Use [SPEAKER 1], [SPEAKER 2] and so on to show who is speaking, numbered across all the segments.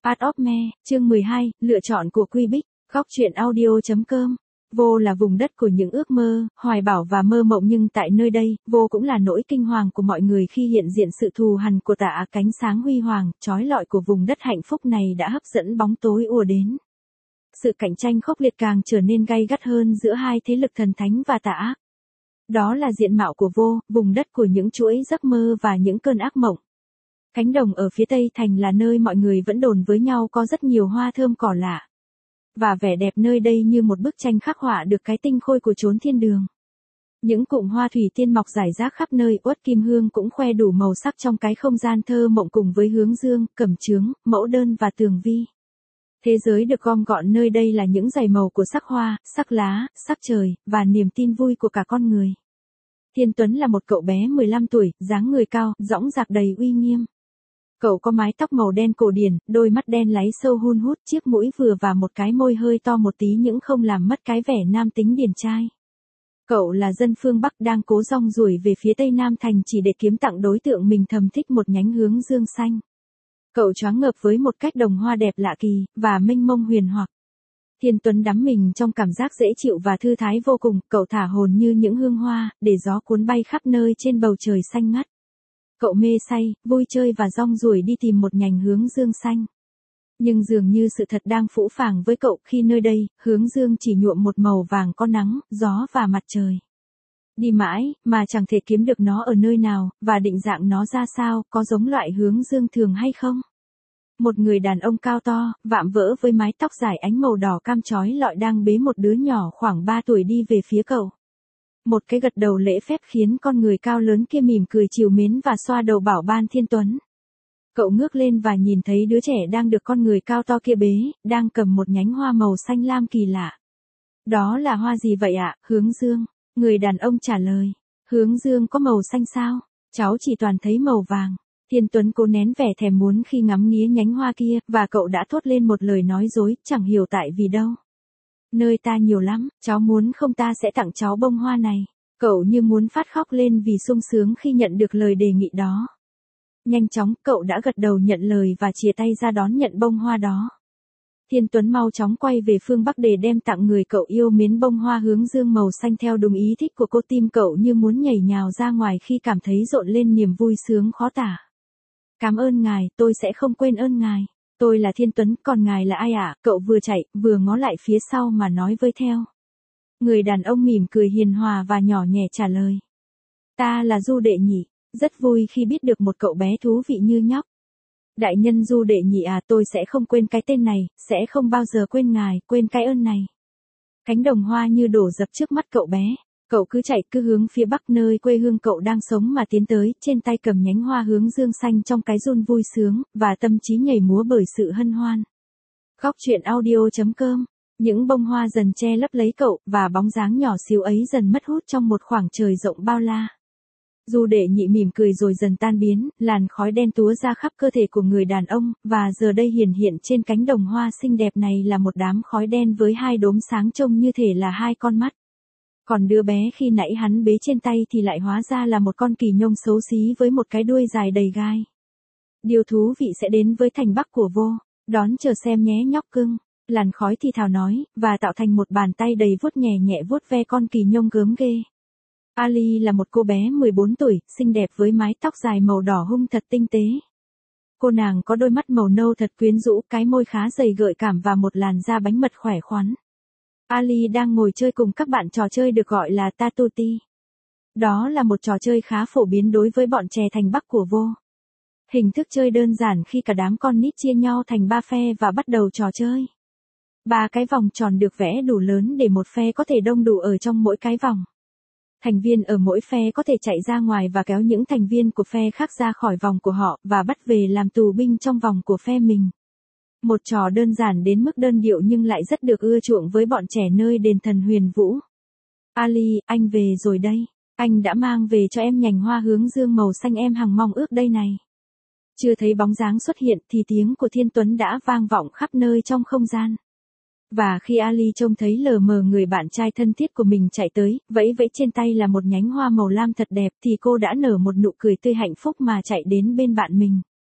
[SPEAKER 1] Art of Me, chương 12, lựa chọn của Quy Bích, góc truyện audio.com. Vô là vùng đất của những ước mơ, hoài bão và mơ mộng, nhưng tại nơi đây, vô cũng là nỗi kinh hoàng của mọi người khi hiện diện sự thù hằn của tà ác. Cánh sáng huy hoàng, chói lọi của vùng đất hạnh phúc này đã hấp dẫn bóng tối ùa đến. Sự cạnh tranh khốc liệt càng trở nên gay gắt hơn giữa hai thế lực thần thánh và tà ác. Đó là diện mạo của Vô, vùng đất của những chuỗi giấc mơ và những cơn ác mộng. Cánh đồng ở phía tây thành là nơi mọi người vẫn đồn với nhau có rất nhiều hoa thơm cỏ lạ. Và vẻ đẹp nơi đây như một bức tranh khắc họa được cái tinh khôi của chốn thiên đường. Những cụm hoa thủy tiên mọc rải rác khắp nơi, uất kim hương cũng khoe đủ màu sắc trong cái không gian thơ mộng cùng với hướng dương, cẩm chướng, mẫu đơn và tường vi. Thế giới được gom gọn nơi đây là những dải màu của sắc hoa, sắc lá, sắc trời, và niềm tin vui của cả con người. Thiên Tuấn là một cậu bé 15 tuổi, dáng người cao, dõng dạc đầy uy nghiêm. Cậu có mái tóc màu đen cổ điển, đôi mắt đen láy sâu hun hút, chiếc mũi vừa và một cái môi hơi to một tí nhưng không làm mất cái vẻ nam tính điển trai. Cậu là dân phương Bắc đang cố rong ruổi về phía tây Nam thành chỉ để kiếm tặng đối tượng mình thầm thích một nhánh hướng dương xanh. Cậu choáng ngợp với một cách đồng hoa đẹp lạ kỳ, và mênh mông huyền hoặc. Thiên Tuấn đắm mình trong cảm giác dễ chịu và thư thái vô cùng, cậu thả hồn như những hương hoa, để gió cuốn bay khắp nơi trên bầu trời xanh ngắt. Cậu mê say, vui chơi và rong ruổi đi tìm một nhành hướng dương xanh. Nhưng dường như sự thật đang phũ phàng với cậu khi nơi đây, hướng dương chỉ nhuộm một màu vàng có nắng, gió và mặt trời. Đi mãi, mà chẳng thể kiếm được nó ở nơi nào, và định dạng nó ra sao, có giống loại hướng dương thường hay không? Một người đàn ông cao to, vạm vỡ với mái tóc dài ánh màu đỏ cam chói lọi đang bế một đứa nhỏ khoảng 3 tuổi đi về phía cậu. Một cái gật đầu lễ phép khiến con người cao lớn kia mỉm cười trìu mến và xoa đầu bảo ban Thiên Tuấn. Cậu ngước lên và nhìn thấy đứa trẻ đang được con người cao to kia bế, đang cầm một nhánh hoa màu xanh lam kỳ lạ. Đó là hoa gì vậy ạ? Hướng dương. Người đàn ông trả lời. Hướng dương có màu xanh sao? Cháu chỉ toàn thấy màu vàng. Thiên Tuấn cố nén vẻ thèm muốn khi ngắm nghía nhánh hoa kia, và cậu đã thốt lên một lời nói dối, chẳng hiểu tại vì đâu. Nơi ta nhiều lắm, cháu muốn không ta sẽ tặng cháu bông hoa này. Cậu như muốn phát khóc lên vì sung sướng khi nhận được lời đề nghị đó. Nhanh chóng, cậu đã gật đầu nhận lời và chìa tay ra đón nhận bông hoa đó. Thiên Tuấn mau chóng quay về phương Bắc để đem tặng người cậu yêu mến bông hoa hướng dương màu xanh theo đúng ý thích của cô. Tim cậu như muốn nhảy nhào ra ngoài khi cảm thấy rộn lên niềm vui sướng khó tả. Cảm ơn ngài, tôi sẽ không quên ơn ngài. Tôi là Thiên Tuấn, còn ngài là ai ạ? Cậu vừa chạy, vừa ngó lại phía sau mà nói với theo. Người đàn ông mỉm cười hiền hòa và nhỏ nhẹ trả lời. Ta là Du Đệ Nhị, rất vui khi biết được một cậu bé thú vị như nhóc. Đại nhân Du Đệ Nhị à, tôi sẽ không quên cái tên này, sẽ không bao giờ quên ngài, quên cái ơn này. Cánh đồng hoa như đổ dập trước mắt cậu bé. Cậu cứ chạy cứ hướng phía bắc nơi quê hương cậu đang sống mà tiến tới, trên tay cầm nhánh hoa hướng dương xanh trong cái run vui sướng, và tâm trí nhảy múa bởi sự hân hoan. Góc truyện audio.com. Những bông hoa dần che lấp lấy cậu, và bóng dáng nhỏ xíu ấy dần mất hút trong một khoảng trời rộng bao la. Du Đệ Nhị mỉm cười rồi dần tan biến, làn khói đen túa ra khắp cơ thể của người đàn ông, và giờ đây hiển hiện trên cánh đồng hoa xinh đẹp này là một đám khói đen với hai đốm sáng trông như thể là hai con mắt. Còn đứa bé khi nãy hắn bế trên tay thì lại hóa ra là một con kỳ nhông xấu xí với một cái đuôi dài đầy gai. Điều thú vị sẽ đến với thành Bắc của Vô, đón chờ xem nhé nhóc cưng. Làn khói thì thào nói, và tạo thành một bàn tay đầy vuốt nhẹ nhẹ vuốt ve con kỳ nhông gớm ghê. Ali là một cô bé 14 tuổi, xinh đẹp với mái tóc dài màu đỏ hung thật tinh tế. Cô nàng có đôi mắt màu nâu thật quyến rũ, cái môi khá dày gợi cảm và một làn da bánh mật khỏe khoắn. Ali đang ngồi chơi cùng các bạn trò chơi được gọi là Tatuti. Đó là một trò chơi khá phổ biến đối với bọn trẻ thành Bắc của Vô. Hình thức chơi đơn giản khi cả đám con nít chia nhau thành 3 phe và bắt đầu trò chơi. 3 cái vòng tròn được vẽ đủ lớn để một phe có thể đông đủ ở trong mỗi cái vòng. Thành viên ở mỗi phe có thể chạy ra ngoài và kéo những thành viên của phe khác ra khỏi vòng của họ, và bắt về làm tù binh trong vòng của phe mình. Một trò đơn giản đến mức đơn điệu nhưng lại rất được ưa chuộng với bọn trẻ nơi đền thần Huyền Vũ. Ali, anh về rồi đây. Anh đã mang về cho em nhành hoa hướng dương màu xanh em hằng mong ước đây này. Chưa thấy bóng dáng xuất hiện thì tiếng của Thiên Tuấn đã vang vọng khắp nơi trong không gian. Và khi Ali trông thấy lờ mờ người bạn trai thân thiết của mình chạy tới, vẫy vẫy trên tay là một nhánh hoa màu lam thật đẹp, thì cô đã nở một nụ cười tươi hạnh phúc mà chạy đến bên bạn mình.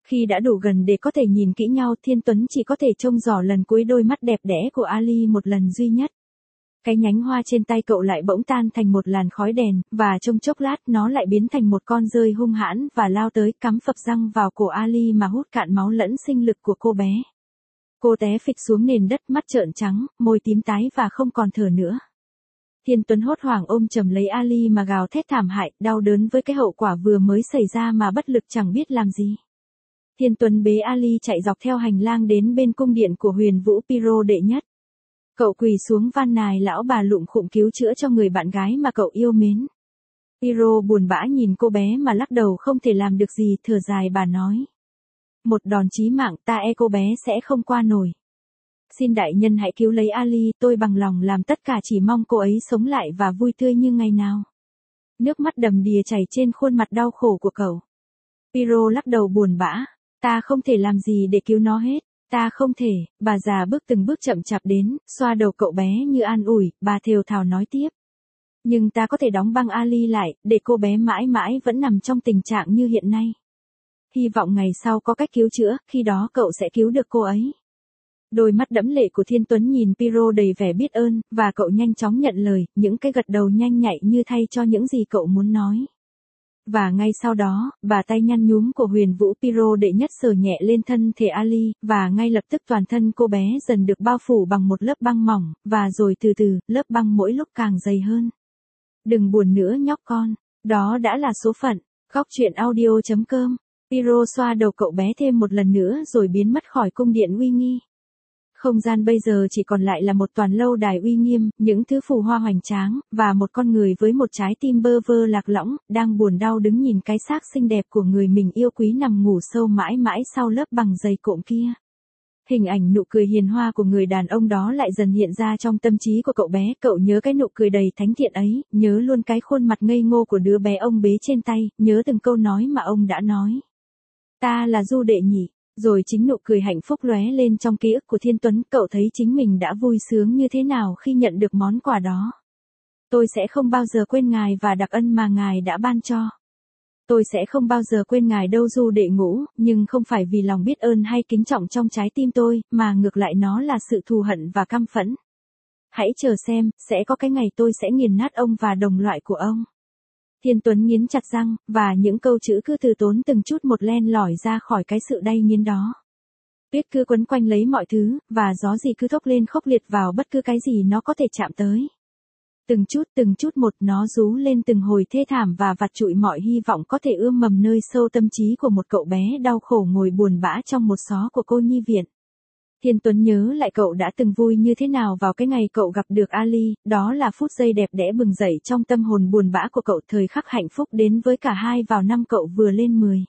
[SPEAKER 1] Khi đã đủ gần để có thể nhìn kỹ nhau, Thiên Tuấn chỉ có thể trông rõ lần cuối đôi mắt đẹp đẽ của Ali một lần duy nhất. Cái nhánh hoa trên tay cậu lại bỗng tan thành một làn khói đèn, và trong chốc lát nó lại biến thành một con dơi hung hãn và lao tới cắm phập răng vào cổ Ali mà hút cạn máu lẫn sinh lực của cô bé. Cô té phịch xuống nền đất, mắt trợn trắng, môi tím tái và không còn thở nữa. Thiên Tuấn hốt hoảng ôm chầm lấy Ali mà gào thét thảm hại, đau đớn với cái hậu quả vừa mới xảy ra mà bất lực chẳng biết làm gì. Thiên Tuấn bế Ali chạy dọc theo hành lang đến bên cung điện của Huyền Vũ Piro đệ nhất. Cậu quỳ xuống van nài lão bà lụm khụm cứu chữa cho người bạn gái mà cậu yêu mến. Piro buồn bã nhìn cô bé mà lắc đầu không thể làm được gì, thở dài bà nói. Một đòn chí mạng, ta e cô bé sẽ không qua nổi. Xin đại nhân hãy cứu lấy Ali, tôi bằng lòng làm tất cả chỉ mong cô ấy sống lại và vui tươi như ngày nào. Nước mắt đầm đìa chảy trên khuôn mặt đau khổ của cậu. Piro lắc đầu buồn bã. Ta không thể làm gì để cứu nó hết. Ta không thể, bà già bước từng bước chậm chạp đến, xoa đầu cậu bé như an ủi, bà thều thào nói tiếp. Nhưng ta có thể đóng băng Ali lại, để cô bé mãi mãi vẫn nằm trong tình trạng như hiện nay. Hy vọng ngày sau có cách cứu chữa, khi đó cậu sẽ cứu được cô ấy. Đôi mắt đẫm lệ của Thiên Tuấn nhìn Piro đầy vẻ biết ơn, và cậu nhanh chóng nhận lời, những cái gật đầu nhanh nhạy như thay cho những gì cậu muốn nói. Và ngay sau đó, bà tay nhăn nhúm của Huyền Vũ Piro đệ nhất sờ nhẹ lên thân thể Ali, và ngay lập tức toàn thân cô bé dần được bao phủ bằng một lớp băng mỏng, và rồi từ từ, lớp băng mỗi lúc càng dày hơn. Đừng buồn nữa nhóc con, đó đã là số phận. Góc truyện audio.com. Piro xoa đầu cậu bé thêm một lần nữa rồi biến mất khỏi cung điện uy nghi. Không gian bây giờ chỉ còn lại là một toàn lâu đài uy nghiêm, những thứ phù hoa hoành tráng, và một con người với một trái tim bơ vơ lạc lõng, đang buồn đau đứng nhìn cái xác xinh đẹp của người mình yêu quý nằm ngủ sâu mãi mãi sau lớp bằng dày cộm kia. Hình ảnh nụ cười hiền hoa của người đàn ông đó lại dần hiện ra trong tâm trí của cậu bé, cậu nhớ cái nụ cười đầy thánh thiện ấy, nhớ luôn cái khuôn mặt ngây ngô của đứa bé ông bế trên tay, nhớ từng câu nói mà ông đã nói. Ta là Du đệ nhỉ. Rồi chính nụ cười hạnh phúc lóe lên trong ký ức của Thiên Tuấn, cậu thấy chính mình đã vui sướng như thế nào khi nhận được món quà đó. Tôi sẽ không bao giờ quên ngài và đặc ân mà ngài đã ban cho. Tôi sẽ không bao giờ quên ngài đâu Du đệ ngũ, nhưng không phải vì lòng biết ơn hay kính trọng trong trái tim tôi, mà ngược lại nó là sự thù hận và căm phẫn. Hãy chờ xem, sẽ có cái ngày tôi sẽ nghiền nát ông và đồng loại của ông. Thiên Tuấn nghiến chặt răng, và những câu chữ cứ từ tốn từng chút một len lỏi ra khỏi cái sự đay nghiến đó. Tuyết cứ quấn quanh lấy mọi thứ, và gió gì cứ thốc lên khốc liệt vào bất cứ cái gì nó có thể chạm tới. Từng chút một nó rú lên từng hồi thê thảm và vặt trụi mọi hy vọng có thể ươm mầm nơi sâu tâm trí của một cậu bé đau khổ ngồi buồn bã trong một xó của cô nhi viện. Thiên Tuấn nhớ lại cậu đã từng vui như thế nào vào cái ngày cậu gặp được Ali, đó là phút giây đẹp đẽ bừng dậy trong tâm hồn buồn bã của cậu, thời khắc hạnh phúc đến với cả hai vào năm cậu vừa lên 10.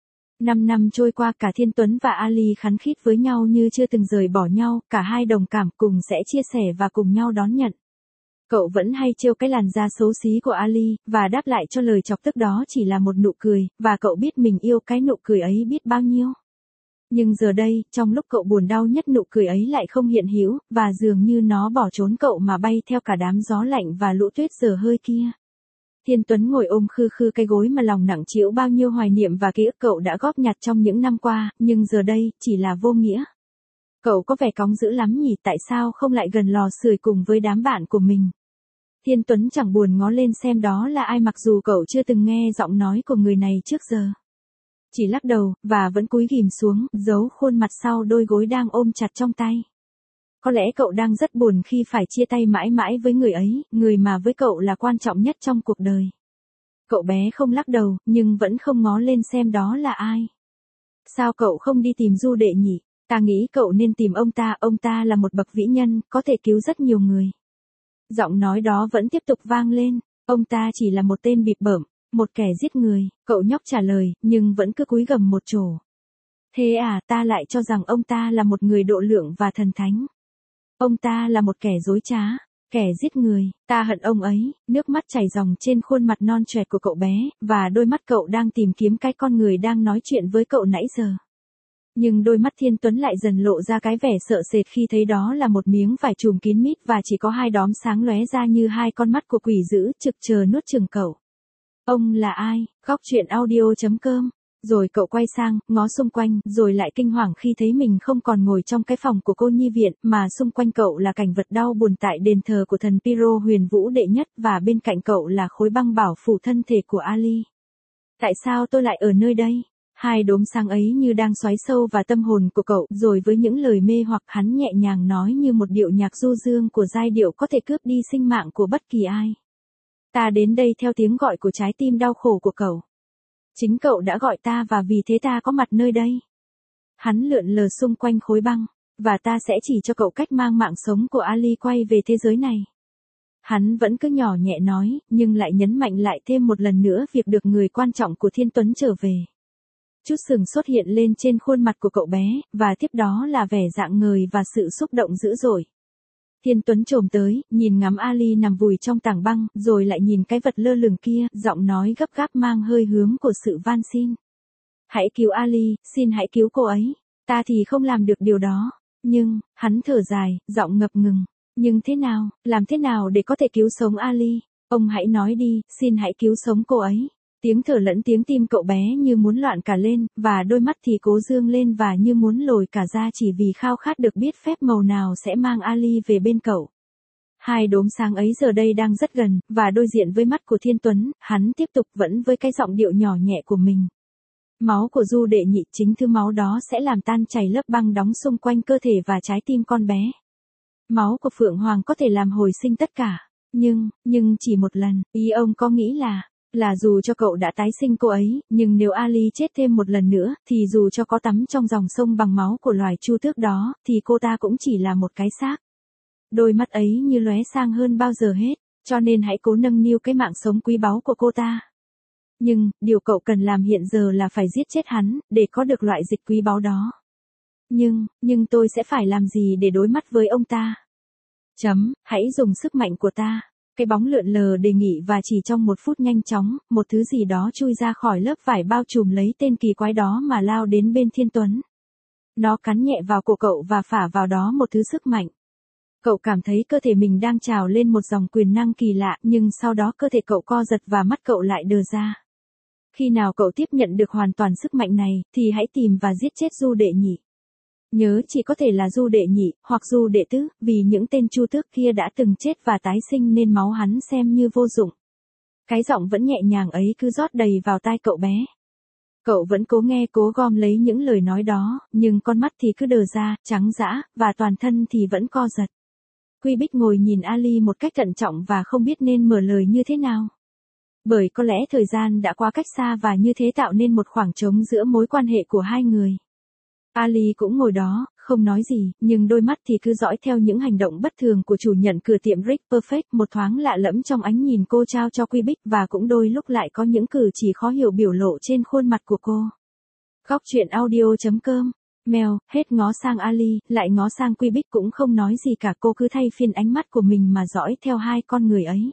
[SPEAKER 1] 5 năm trôi qua, cả Thiên Tuấn và Ali khăng khít với nhau như chưa từng rời bỏ nhau, cả hai đồng cảm cùng sẽ chia sẻ và cùng nhau đón nhận. Cậu vẫn hay trêu cái làn da xấu xí của Ali, và đáp lại cho lời chọc tức đó chỉ là một nụ cười, và cậu biết mình yêu cái nụ cười ấy biết bao nhiêu. Nhưng giờ đây, trong lúc cậu buồn đau nhất nụ cười ấy lại không hiện hữu, và dường như nó bỏ trốn cậu mà bay theo cả đám gió lạnh và lũ tuyết dở hơi kia. Thiên Tuấn ngồi ôm khư khư cái gối mà lòng nặng trĩu bao nhiêu hoài niệm và ký ức cậu đã góp nhặt trong những năm qua, nhưng giờ đây, chỉ là vô nghĩa. Cậu có vẻ cóng dữ lắm nhỉ, tại sao không lại gần lò sưởi cùng với đám bạn của mình? Thiên Tuấn chẳng buồn ngó lên xem đó là ai mặc dù cậu chưa từng nghe giọng nói của người này trước giờ. Chỉ lắc đầu, và vẫn cúi gìm xuống, giấu khuôn mặt sau đôi gối đang ôm chặt trong tay. Có lẽ cậu đang rất buồn khi phải chia tay mãi mãi với người ấy, người mà với cậu là quan trọng nhất trong cuộc đời. Cậu bé không lắc đầu, nhưng vẫn không ngó lên xem đó là ai. Sao cậu không đi tìm Du đệ nhỉ? Ta nghĩ cậu nên tìm ông ta là một bậc vĩ nhân, có thể cứu rất nhiều người. Giọng nói đó vẫn tiếp tục vang lên, ông ta chỉ là một tên bịp bợm, một kẻ giết người, cậu nhóc trả lời, nhưng vẫn cứ cúi gằm một chổ. Thế à, ta lại cho rằng ông ta là một người độ lượng và thần thánh. Ông ta là một kẻ dối trá, kẻ giết người, ta hận ông ấy, nước mắt chảy ròng trên khuôn mặt non choẹt của cậu bé, và đôi mắt cậu đang tìm kiếm cái con người đang nói chuyện với cậu nãy giờ. Nhưng đôi mắt Thiên Tuấn lại dần lộ ra cái vẻ sợ sệt khi thấy đó là một miếng vải trùm kín mít và chỉ có hai đóm sáng lóe ra như hai con mắt của quỷ dữ trực chờ nuốt chửng cậu. Ông là ai? Góc truyện audio.com Rồi cậu quay sang, ngó xung quanh, rồi lại kinh hoàng khi thấy mình không còn ngồi trong cái phòng của cô nhi viện, mà xung quanh cậu là cảnh vật đau buồn tại đền thờ của thần Piro huyền vũ đệ nhất, và bên cạnh cậu là khối băng bảo phủ thân thể của Ali. Tại sao tôi lại ở nơi đây? Hai đốm sáng ấy như đang xoáy sâu vào tâm hồn của cậu, rồi với những lời mê hoặc hắn nhẹ nhàng nói như một điệu nhạc du dương của giai điệu có thể cướp đi sinh mạng của bất kỳ ai. Ta đến đây theo tiếng gọi của trái tim đau khổ của cậu. Chính cậu đã gọi ta và vì thế ta có mặt nơi đây. Hắn lượn lờ xung quanh khối băng, và ta sẽ chỉ cho cậu cách mang mạng sống của Ali quay về thế giới này. Hắn vẫn cứ nhỏ nhẹ nói, nhưng lại nhấn mạnh lại thêm một lần nữa việc được người quan trọng của Thiên Tuấn trở về. Chút sừng sốt hiện lên trên khuôn mặt của cậu bé, và tiếp đó là vẻ rạng ngời và sự xúc động dữ dội. Thiên Tuấn chồm tới, nhìn ngắm Ali nằm vùi trong tảng băng, rồi lại nhìn cái vật lơ lửng kia, giọng nói gấp gáp mang hơi hướng của sự van xin. Hãy cứu Ali, xin hãy cứu cô ấy. Ta thì không làm được điều đó. Nhưng, hắn thở dài, giọng ngập ngừng. Nhưng thế nào, làm thế nào để có thể cứu sống Ali? Ông hãy nói đi, xin hãy cứu sống cô ấy. Tiếng thở lẫn tiếng tim cậu bé như muốn loạn cả lên, và đôi mắt thì cố dương lên và như muốn lồi cả ra chỉ vì khao khát được biết phép màu nào sẽ mang Ali về bên cậu. Hai đốm sáng ấy giờ đây đang rất gần, và đối diện với mắt của Thiên Tuấn, hắn tiếp tục vẫn với cái giọng điệu nhỏ nhẹ của mình. Máu của Du đệ nhị, chính thứ máu đó sẽ làm tan chảy lớp băng đóng xung quanh cơ thể và trái tim con bé. Máu của Phượng Hoàng có thể làm hồi sinh tất cả, nhưng chỉ một lần. Ý ông có nghĩ là dù cho cậu đã tái sinh cô ấy, nhưng nếu Ali chết thêm một lần nữa, thì dù cho có tắm trong dòng sông bằng máu của loài chu tước đó, thì cô ta cũng chỉ là một cái xác. Đôi mắt ấy như lóe sang hơn bao giờ hết, cho nên hãy cố nâng niu cái mạng sống quý báu của cô ta. Nhưng, điều cậu cần làm hiện giờ là phải giết chết hắn, để có được loại dịch quý báu đó. Nhưng tôi sẽ phải làm gì để đối mắt với ông ta? Hãy dùng sức mạnh của ta. Cái bóng lượn lờ đề nghị và chỉ trong một phút nhanh chóng, một thứ gì đó chui ra khỏi lớp vải bao trùm lấy tên kỳ quái đó mà lao đến bên Thiên Tuấn. Nó cắn nhẹ vào cổ cậu và phả vào đó một thứ sức mạnh. Cậu cảm thấy cơ thể mình đang trào lên một dòng quyền năng kỳ lạ, nhưng sau đó cơ thể cậu co giật và mắt cậu lại đờ ra. Khi nào cậu tiếp nhận được hoàn toàn sức mạnh này, thì hãy tìm và giết chết Du đệ nhị. Nhớ chỉ có thể là Du đệ nhị, hoặc Du đệ tứ, vì những tên chu tước kia đã từng chết và tái sinh nên máu hắn xem như vô dụng. Cái giọng vẫn nhẹ nhàng ấy cứ rót đầy vào tai cậu bé. Cậu vẫn cố nghe, cố gom lấy những lời nói đó, nhưng con mắt thì cứ đờ ra, trắng dã, và toàn thân thì vẫn co giật. Quy Bích ngồi nhìn Ali một cách thận trọng và không biết nên mở lời như thế nào. Bởi có lẽ thời gian đã quá cách xa và như thế tạo nên một khoảng trống giữa mối quan hệ của hai người. Ali cũng ngồi đó, không nói gì, nhưng đôi mắt thì cứ dõi theo những hành động bất thường của chủ nhận cửa tiệm Rick Perfect, một thoáng lạ lẫm trong ánh nhìn cô trao cho Quy Bích và cũng đôi lúc lại có những cử chỉ khó hiểu biểu lộ trên khuôn mặt của cô. Góc truyện audio.com. Mel, hết ngó sang Ali, lại ngó sang Quy Bích cũng không nói gì cả, cô cứ thay phiên ánh mắt của mình mà dõi theo hai con người ấy.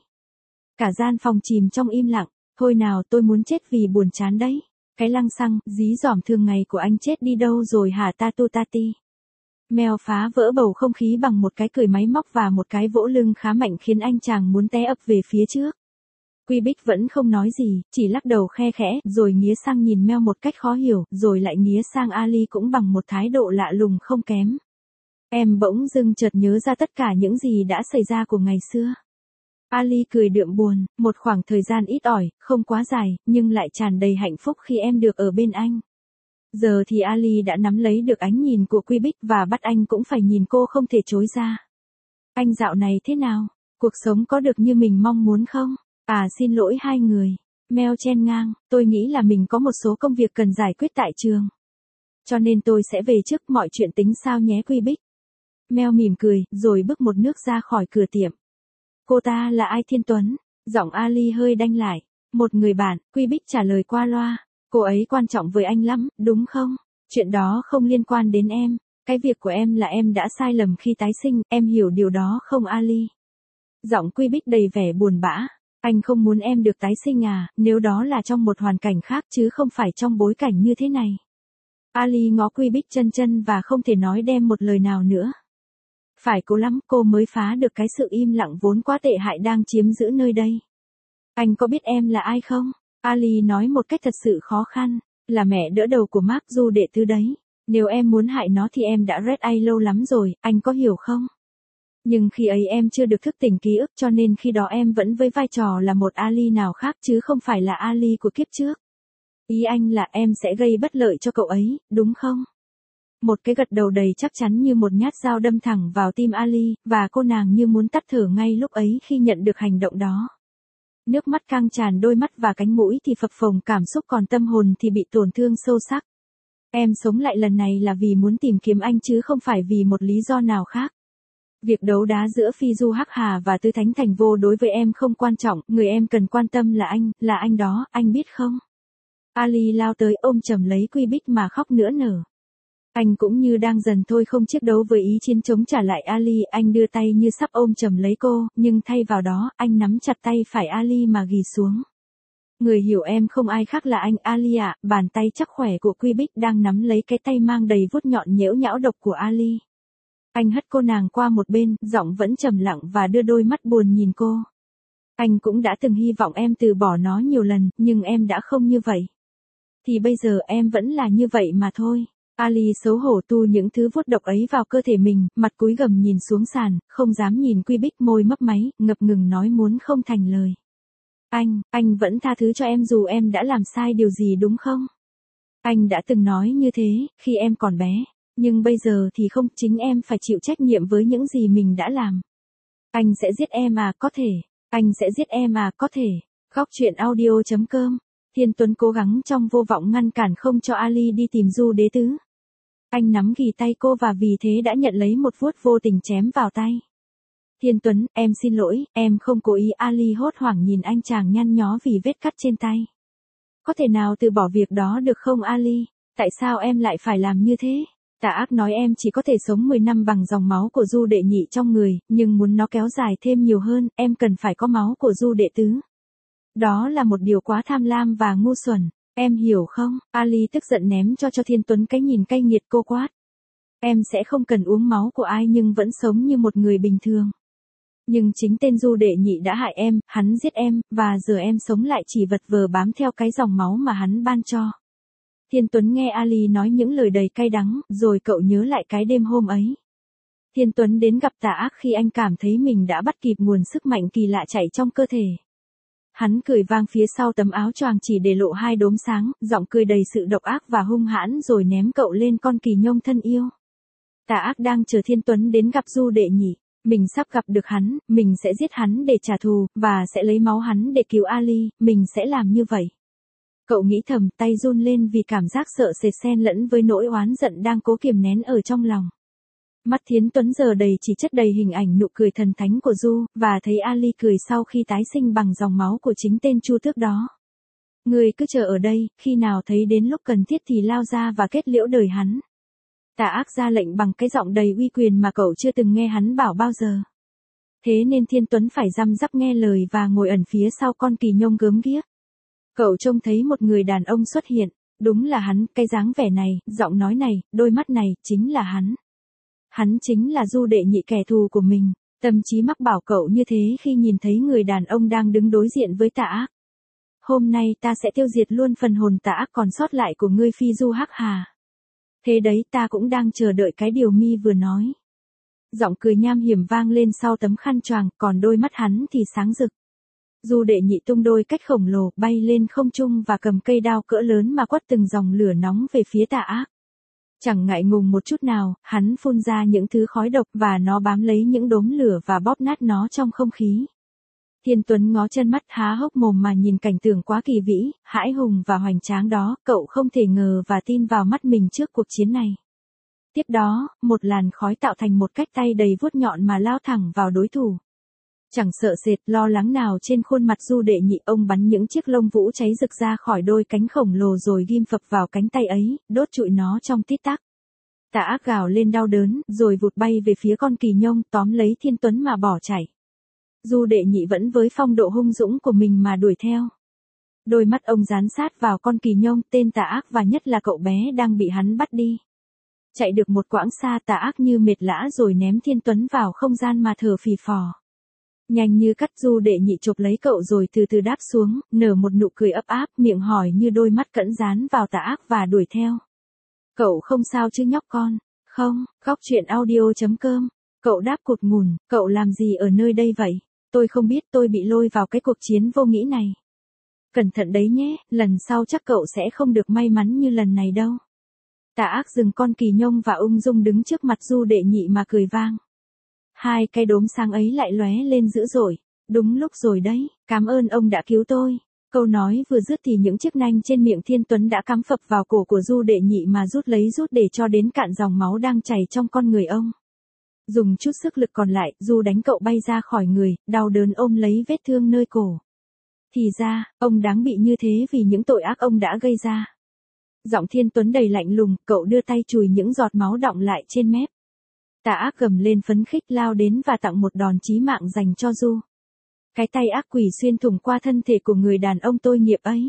[SPEAKER 1] Cả gian phòng chìm trong im lặng. Thôi nào, tôi muốn chết vì buồn chán đấy. Cái lăng xăng, dí dỏm thường ngày của anh chết đi đâu rồi hả Tatu Tati? Mel phá vỡ bầu không khí bằng một cái cười máy móc và một cái vỗ lưng khá mạnh khiến anh chàng muốn té ập về phía trước. Quy Bích vẫn không nói gì, chỉ lắc đầu khe khẽ, rồi nghía sang nhìn Mel một cách khó hiểu, rồi lại nghía sang Ali cũng bằng một thái độ lạ lùng không kém. Em bỗng dưng chợt nhớ ra tất cả những gì đã xảy ra của ngày xưa. Ali cười đượm buồn, một khoảng thời gian ít ỏi, không quá dài, nhưng lại tràn đầy hạnh phúc khi em được ở bên anh. Giờ thì Ali đã nắm lấy được ánh nhìn của Quy Bích và bắt anh cũng phải nhìn cô không thể chối ra. Anh dạo này thế nào? Cuộc sống có được như mình mong muốn không? À xin lỗi hai người. Mel chen ngang, tôi nghĩ là mình có một số công việc cần giải quyết tại trường. Cho nên tôi sẽ về trước, mọi chuyện tính sao nhé Quy Bích. Mel mỉm cười, rồi bước một nước ra khỏi cửa tiệm. Cô ta là ai Thiên Tuấn? Giọng Ali hơi đanh lại. Một người bạn, Quy Bích trả lời qua loa. Cô ấy quan trọng với anh lắm, đúng không? Chuyện đó không liên quan đến em. Cái việc của em là em đã sai lầm khi tái sinh, em hiểu điều đó không Ali? Giọng Quy Bích đầy vẻ buồn bã. Anh không muốn em được tái sinh à, nếu đó là trong một hoàn cảnh khác chứ không phải trong bối cảnh như thế này. Ali ngó Quy Bích chân chân và không thể nói đem một lời nào nữa. Phải cố lắm cô mới phá được cái sự im lặng vốn quá tệ hại đang chiếm giữ nơi đây. Anh có biết em là ai không? Ali nói một cách thật sự khó khăn. Là mẹ đỡ đầu của Mark Du đệ tứ đấy. Nếu em muốn hại nó thì em đã red ai lâu lắm rồi, anh có hiểu không? Nhưng khi ấy em chưa được thức tỉnh ký ức cho nên khi đó em vẫn với vai trò là một Ali nào khác chứ không phải là Ali của kiếp trước. Ý anh là em sẽ gây bất lợi cho cậu ấy, đúng không? Một cái gật đầu đầy chắc chắn như một nhát dao đâm thẳng vào tim Ali, và cô nàng như muốn tắt thở ngay lúc ấy khi nhận được hành động đó. Nước mắt căng tràn đôi mắt và cánh mũi thì phập phồng cảm xúc, còn tâm hồn thì bị tổn thương sâu sắc. Em sống lại lần này là vì muốn tìm kiếm anh chứ không phải vì một lý do nào khác. Việc đấu đá giữa Phi Du Hắc Hà và Tư Thánh Thành Vô đối với em không quan trọng, người em cần quan tâm là anh đó, anh biết không? Ali lao tới ôm chầm lấy Quy Bích mà khóc nức nở. Anh cũng như đang dần thôi không chiếc đấu với ý chiến chống trả lại Ali, anh đưa tay như sắp ôm chầm lấy cô, nhưng thay vào đó, anh nắm chặt tay phải Ali mà ghì xuống. Người hiểu em không ai khác là anh Ali ạ, bàn tay chắc khỏe của Quy Bích đang nắm lấy cái tay mang đầy vuốt nhọn nhễu nhão độc của Ali. Anh hất cô nàng qua một bên, giọng vẫn trầm lặng và đưa đôi mắt buồn nhìn cô. Anh cũng đã từng hy vọng em từ bỏ nó nhiều lần, nhưng em đã không như vậy. Thì bây giờ em vẫn là như vậy mà thôi. Ali xấu hổ tu những thứ vuốt độc ấy vào cơ thể mình, mặt cúi gằm nhìn xuống sàn, không dám nhìn Quy Bích, môi mấp máy, ngập ngừng nói muốn không thành lời. Anh vẫn tha thứ cho em dù em đã làm sai điều gì đúng không? Anh đã từng nói như thế, khi em còn bé. Nhưng bây giờ thì không, chính em phải chịu trách nhiệm với những gì mình đã làm. Anh sẽ giết em à, có thể. Anh sẽ giết em à, có thể. Góc truyện audio.com. Thiên Tuấn cố gắng trong vô vọng ngăn cản không cho Ali đi tìm Du Đế Tứ. Anh nắm ghì tay cô và vì thế đã nhận lấy một vuốt vô tình chém vào tay. Thiên Tuấn, em xin lỗi, em không cố ý. Ali hốt hoảng nhìn anh chàng nhăn nhó vì vết cắt trên tay. Có thể nào từ bỏ việc đó được không Ali? Tại sao em lại phải làm như thế? Tà ác nói em chỉ có thể sống 10 năm bằng dòng máu của Du đệ nhị trong người, nhưng muốn nó kéo dài thêm nhiều hơn, em cần phải có máu của Du đệ tứ. Đó là một điều quá tham lam và ngu xuẩn, em hiểu không? Ali tức giận ném cho Thiên Tuấn cái nhìn cay nghiệt, cô quát. Em sẽ không cần uống máu của ai nhưng vẫn sống như một người bình thường. Nhưng chính tên Du đệ nhị đã hại em, hắn giết em, và giờ em sống lại chỉ vật vờ bám theo cái dòng máu mà hắn ban cho. Thiên Tuấn nghe Ali nói những lời đầy cay đắng, rồi cậu nhớ lại cái đêm hôm ấy. Thiên Tuấn đến gặp Tà Ác khi anh cảm thấy mình đã bắt kịp nguồn sức mạnh kỳ lạ chạy trong cơ thể. Hắn cười vang phía sau tấm áo choàng chỉ để lộ hai đốm sáng, giọng cười đầy sự độc ác và hung hãn rồi ném cậu lên con kỳ nhông thân yêu. Tà Ác đang chờ Thiên Tuấn đến gặp Du đệ nhị. Mình sắp gặp được hắn, mình sẽ giết hắn để trả thù, và sẽ lấy máu hắn để cứu Ali, mình sẽ làm như vậy. Cậu nghĩ thầm, tay run lên vì cảm giác sợ sệt xen lẫn với nỗi oán giận đang cố kiềm nén ở trong lòng. Mắt Thiên Tuấn giờ đầy chỉ chất đầy hình ảnh nụ cười thần thánh của Du, và thấy Ali cười sau khi tái sinh bằng dòng máu của chính tên Chu Tước đó. Người cứ chờ ở đây, khi nào thấy đến lúc cần thiết thì lao ra và kết liễu đời hắn. Tà Ác ra lệnh bằng cái giọng đầy uy quyền mà cậu chưa từng nghe hắn bảo bao giờ. Thế nên Thiên Tuấn phải răm rắp nghe lời và ngồi ẩn phía sau con kỳ nhông gớm ghiếc. Cậu trông thấy một người đàn ông xuất hiện, đúng là hắn, cái dáng vẻ này, giọng nói này, đôi mắt này, chính là hắn. Hắn chính là Du đệ nhị, kẻ thù của mình. Tâm trí mắc bảo cậu như thế khi nhìn thấy người đàn ông đang đứng đối diện với Tà Ác. Hôm nay ta sẽ tiêu diệt luôn phần hồn Tà Ác còn sót lại của ngươi Phi Du Hắc Hà. Thế đấy, ta cũng đang chờ đợi cái điều mi vừa nói. Giọng cười nham hiểm vang lên sau tấm khăn choàng, còn đôi mắt hắn thì sáng rực. Du đệ nhị tung đôi cách khổng lồ, bay lên không trung và cầm cây đao cỡ lớn mà quất từng dòng lửa nóng về phía Tà Ác. Chẳng ngại ngùng một chút nào, hắn phun ra những thứ khói độc và nó bám lấy những đốm lửa và bóp nát nó trong không khí. Thiên Tuấn ngó chân mắt há hốc mồm mà nhìn cảnh tượng quá kỳ vĩ, hãi hùng và hoành tráng đó, cậu không thể ngờ và tin vào mắt mình trước cuộc chiến này. Tiếp đó, một làn khói tạo thành một cách tay đầy vuốt nhọn mà lao thẳng vào đối thủ. Chẳng sợ sệt, lo lắng nào trên khuôn mặt Du đệ nhị, ông bắn những chiếc lông vũ cháy rực ra khỏi đôi cánh khổng lồ rồi ghim phập vào cánh tay ấy, đốt trụi nó trong tít tắc. Tà Ác gào lên đau đớn, rồi vụt bay về phía con kỳ nhông, tóm lấy Thiên Tuấn mà bỏ chạy. Du đệ nhị vẫn với phong độ hung dũng của mình mà đuổi theo. Đôi mắt ông dán sát vào con kỳ nhông, tên Tà Ác và nhất là cậu bé đang bị hắn bắt đi. Chạy được một quãng xa, Tà Ác như mệt lả rồi ném Thiên Tuấn vào không gian mà thở phì phò. Nhanh như cắt Du Đệ Nhị chộp lấy cậu rồi từ từ đáp xuống, nở một nụ cười ấp áp, miệng hỏi như đôi mắt cẫn dán vào Tạ Ác và đuổi theo. Cậu không sao chứ nhóc con? Không, Góc Truyện Audio.com. Cậu đáp cụt ngùn, cậu làm gì ở nơi đây vậy? Tôi không biết, tôi bị lôi vào cái cuộc chiến vô nghĩa này. Cẩn thận đấy nhé, lần sau chắc cậu sẽ không được may mắn như lần này đâu. Tạ Ác dừng con kỳ nhông và ung dung đứng trước mặt Du Đệ Nhị mà cười vang. Hai cái đốm sáng ấy lại lóe lên dữ dội. Đúng lúc rồi đấy, cảm ơn ông đã cứu tôi. Câu nói vừa dứt thì những chiếc nanh trên miệng Thiên Tuấn đã cắm phập vào cổ của Du Đệ Nhị mà rút để cho đến cạn dòng máu đang chảy trong con người ông. Dùng chút sức lực còn lại, Du đánh cậu bay ra khỏi người, đau đớn ôm lấy vết thương nơi cổ. Thì ra, ông đáng bị như thế vì những tội ác ông đã gây ra. Giọng Thiên Tuấn đầy lạnh lùng, cậu đưa tay chùi những giọt máu đọng lại trên mép. Tạ Ác gầm lên phấn khích lao đến và tặng một đòn chí mạng dành cho Du. Cái tay ác quỷ xuyên thủng qua thân thể của người đàn ông tội nghiệp ấy.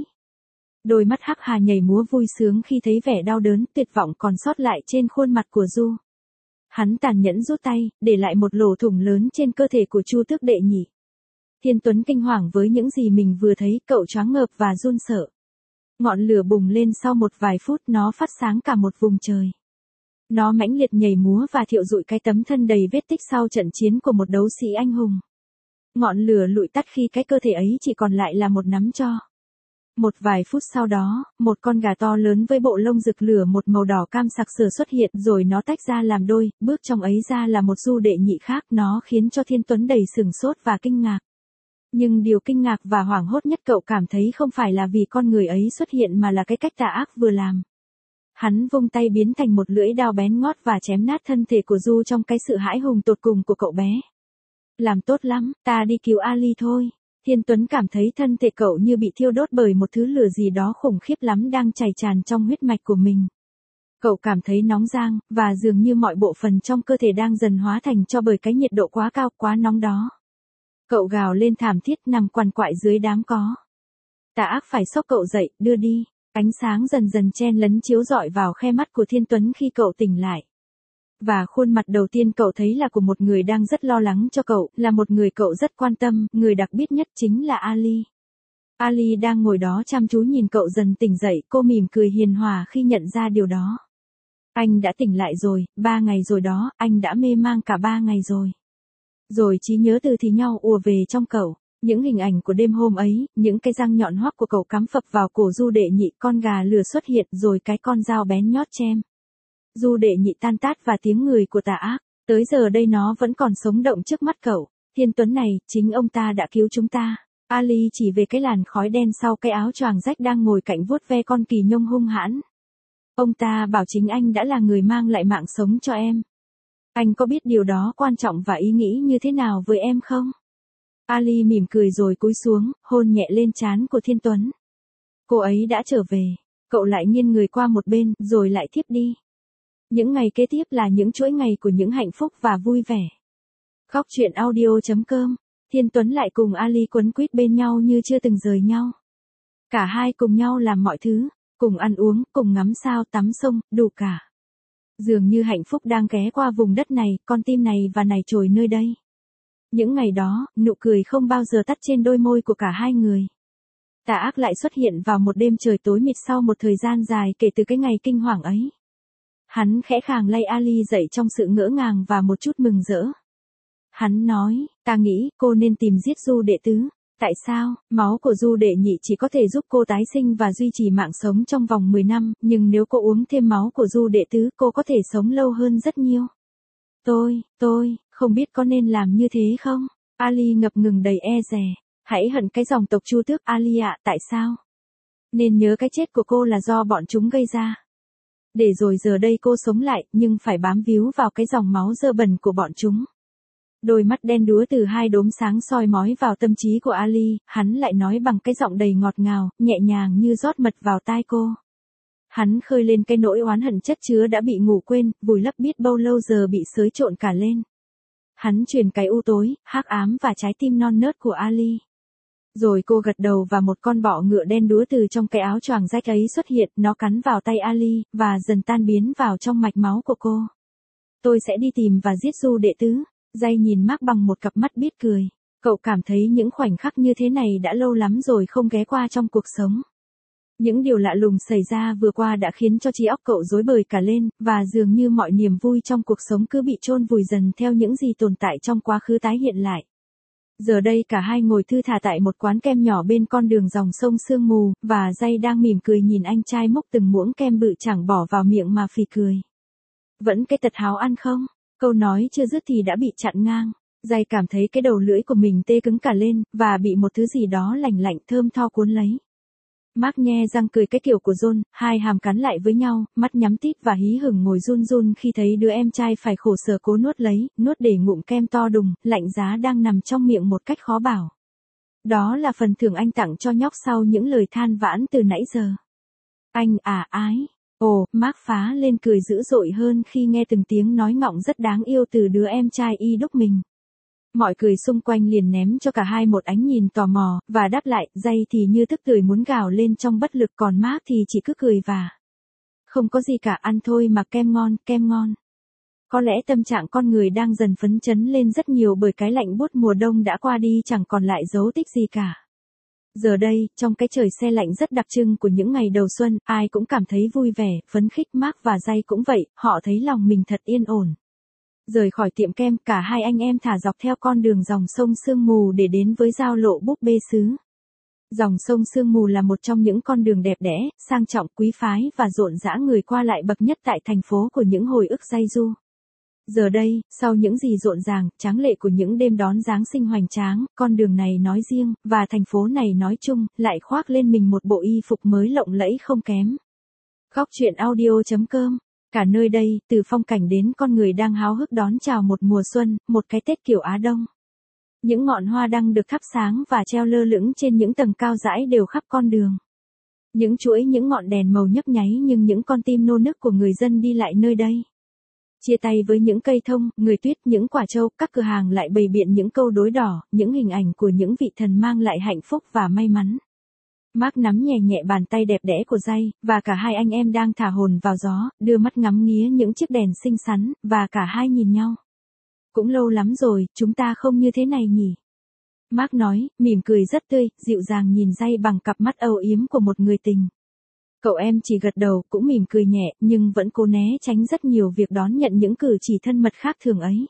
[SPEAKER 1] Đôi mắt hắc hà nhảy múa vui sướng khi thấy vẻ đau đớn tuyệt vọng còn sót lại trên khuôn mặt của Du. Hắn tàn nhẫn rút tay, để lại một lỗ thủng lớn trên cơ thể của Chu Tước Đệ Nhị. Thiên Tuấn kinh hoàng với những gì mình vừa thấy, cậu choáng ngợp và run sợ. Ngọn lửa bùng lên sau một vài phút, nó phát sáng cả một vùng trời. Nó mãnh liệt nhảy múa và thiêu rụi cái tấm thân đầy vết tích sau trận chiến của một đấu sĩ anh hùng. Ngọn lửa lụi tắt khi cái cơ thể ấy chỉ còn lại là một nắm tro. Một vài phút sau đó, một con gà to lớn với bộ lông rực lửa một màu đỏ cam sặc sỡ xuất hiện rồi nó tách ra làm đôi, bước trong ấy ra là một Du Đệ Nhị khác, nó khiến cho Thiên Tuấn đầy sửng sốt và kinh ngạc. Nhưng điều kinh ngạc và hoảng hốt nhất cậu cảm thấy không phải là vì con người ấy xuất hiện mà là cái cách Tạ Ác vừa làm. Hắn vung tay biến thành một lưỡi dao bén ngót và chém nát thân thể của Du trong cái sự hãi hùng tột cùng của cậu bé. Làm tốt lắm, ta đi cứu Ali thôi. Thiên Tuấn cảm thấy thân thể cậu như bị thiêu đốt bởi một thứ lửa gì đó khủng khiếp lắm đang chảy tràn trong huyết mạch của mình. Cậu cảm thấy nóng rang, và dường như mọi bộ phận trong cơ thể đang dần hóa thành tro bởi cái nhiệt độ quá cao, quá nóng đó. Cậu gào lên thảm thiết nằm quằn quại dưới đám có. Tạ Ác phải xốc cậu dậy, đưa đi. Ánh sáng dần dần chen lấn chiếu rọi vào khe mắt của Thiên Tuấn khi cậu tỉnh lại. Và khuôn mặt đầu tiên cậu thấy là của một người đang rất lo lắng cho cậu, là một người cậu rất quan tâm, người đặc biệt nhất chính là Ali. Ali đang ngồi đó chăm chú nhìn cậu dần tỉnh dậy, cô mỉm cười hiền hòa khi nhận ra điều đó. Anh đã tỉnh lại rồi, 3 ngày rồi đó, anh đã mê mang cả 3 ngày rồi. Rồi trí nhớ từ thì nhau ùa về trong cậu. Những hình ảnh của đêm hôm ấy, những cái răng nhọn hoắt của cậu cắm phập vào cổ Du Đệ Nhị, con gà lửa xuất hiện rồi cái con dao bén nhót chém. Du Đệ Nhị tan tát và tiếng người của Tạ Ác, tới giờ đây nó vẫn còn sống động trước mắt cậu. Thiên Tuấn này, chính ông ta đã cứu chúng ta. Ali chỉ về cái làn khói đen sau cái áo choàng rách đang ngồi cạnh vuốt ve con kỳ nhông hung hãn. Ông ta bảo chính anh đã là người mang lại mạng sống cho em. Anh có biết điều đó quan trọng và ý nghĩ như thế nào với em không? Ali mỉm cười rồi cúi xuống, hôn nhẹ lên trán của Thiên Tuấn. Cô ấy đã trở về. Cậu lại nghiêng người qua một bên, rồi lại thiếp đi. Những ngày kế tiếp là những chuỗi ngày của những hạnh phúc và vui vẻ. Góc Truyện Audio.com. Thiên Tuấn lại cùng Ali quấn quýt bên nhau như chưa từng rời nhau. Cả hai cùng nhau làm mọi thứ, cùng ăn uống, cùng ngắm sao tắm sông, đủ cả. Dường như hạnh phúc đang ghé qua vùng đất này, con tim này và nảy trồi nơi đây. Những ngày đó, nụ cười không bao giờ tắt trên đôi môi của cả hai người. Tạ Ác lại xuất hiện vào một đêm trời tối mịt sau một thời gian dài kể từ cái ngày kinh hoàng ấy. Hắn khẽ khàng lay Ali dậy trong sự ngỡ ngàng và một chút mừng rỡ. Hắn nói, ta nghĩ cô nên tìm giết Du Đệ Tứ. Tại sao? Máu của Du Đệ Nhị chỉ có thể giúp cô tái sinh và duy trì mạng sống trong vòng 10 năm, nhưng nếu cô uống thêm máu của Du Đệ Tứ, cô có thể sống lâu hơn rất nhiều. Tôi, không biết có nên làm như thế không? Ali ngập ngừng đầy e dè. Hãy hận cái dòng tộc Chu Tước Ali ạ, tại sao? Nên nhớ cái chết của cô là do bọn chúng gây ra. Để rồi giờ đây cô sống lại, nhưng phải bám víu vào cái dòng máu dơ bẩn của bọn chúng. Đôi mắt đen đúa từ hai đốm sáng soi mói vào tâm trí của Ali, hắn lại nói bằng cái giọng đầy ngọt ngào, nhẹ nhàng như rót mật vào tai cô. Hắn khơi lên cái nỗi oán hận chất chứa đã bị ngủ quên, vùi lấp biết bao lâu giờ bị xới trộn cả lên. Hắn truyền cái u tối, hắc ám và trái tim non nớt của Ali. Rồi cô gật đầu và một con bọ ngựa đen đúa từ trong cái áo choàng rách ấy xuất hiện, nó cắn vào tay Ali, và dần tan biến vào trong mạch máu của cô. Tôi sẽ đi tìm và giết Du Đệ Tứ. Dây nhìn Mark bằng một cặp mắt biết cười. Cậu cảm thấy những khoảnh khắc như thế này đã lâu lắm rồi không ghé qua trong cuộc sống. Những điều lạ lùng xảy ra vừa qua đã khiến cho trí óc cậu rối bời cả lên, và dường như mọi niềm vui trong cuộc sống cứ bị chôn vùi dần theo những gì tồn tại trong quá khứ tái hiện lại. Giờ đây cả hai ngồi thư thả tại một quán kem nhỏ bên con đường dòng sông sương mù, và Jay đang mỉm cười nhìn anh trai múc từng muỗng kem bự chẳng bỏ vào miệng mà phì cười. Vẫn cái tật háo ăn không? Câu nói chưa dứt thì đã bị chặn ngang. Jay cảm thấy cái đầu lưỡi của mình tê cứng cả lên, và bị một thứ gì đó lành lạnh thơm tho cuốn lấy. Mark nhe răng cười cái kiểu của John, hai hàm cắn lại với nhau, mắt nhắm tít và hí hửng ngồi run run khi thấy đứa em trai phải khổ sở cố nuốt để ngụm kem to đùng, lạnh giá đang nằm trong miệng một cách khó bảo. Đó là phần thưởng anh tặng cho nhóc sau những lời than vãn từ nãy giờ. Anh à ái. Ồ, Mark phá lên cười dữ dội hơn khi nghe từng tiếng nói ngọng rất đáng yêu từ đứa em trai y đúc mình. Mọi người xung quanh liền ném cho cả hai một ánh nhìn tò mò, và đáp lại, Jay thì như thức tưởi muốn gào lên trong bất lực, còn Mark thì chỉ cứ cười và không có gì cả, ăn thôi mà, kem ngon, kem ngon. Có lẽ tâm trạng con người đang dần phấn chấn lên rất nhiều bởi cái lạnh buốt mùa đông đã qua đi chẳng còn lại dấu tích gì cả. Giờ đây, trong cái trời se lạnh rất đặc trưng của những ngày đầu xuân, ai cũng cảm thấy vui vẻ, phấn khích. Mark và Jay cũng vậy, họ thấy lòng mình thật yên ổn. Rời khỏi tiệm kem, cả hai anh em thả dọc theo con đường dòng sông sương mù để đến với giao lộ búp bê sứ. Dòng sông sương mù là một trong những con đường đẹp đẽ, sang trọng, quý phái và rộn rã người qua lại bậc nhất tại thành phố của những hồi ức day du. Giờ đây, sau những gì rộn ràng, tráng lệ của những đêm đón Giáng sinh hoành tráng, con đường này nói riêng, và thành phố này nói chung, lại khoác lên mình một bộ y phục mới lộng lẫy không kém. Góc truyện audio.com. Cả nơi đây, từ phong cảnh đến con người đang háo hức đón chào một mùa xuân, một cái Tết kiểu Á Đông. Những ngọn hoa đăng được thắp sáng và treo lơ lửng trên những tầng cao dãi đều khắp con đường. Những ngọn đèn màu nhấp nháy nhưng những con tim nô nức của người dân đi lại nơi đây. Chia tay với những cây thông, người tuyết, những quả trâu, các cửa hàng lại bày biện những câu đối đỏ, những hình ảnh của những vị thần mang lại hạnh phúc và may mắn. Mark nắm nhẹ nhẹ bàn tay đẹp đẽ của Jay, và cả hai anh em đang thả hồn vào gió, đưa mắt ngắm nghía những chiếc đèn xinh xắn, và cả hai nhìn nhau. Cũng lâu lắm rồi, chúng ta không như thế này nhỉ? Mark nói, mỉm cười rất tươi, dịu dàng nhìn Jay bằng cặp mắt âu yếm của một người tình. Cậu em chỉ gật đầu, cũng mỉm cười nhẹ, nhưng vẫn cố né tránh rất nhiều việc đón nhận những cử chỉ thân mật khác thường ấy.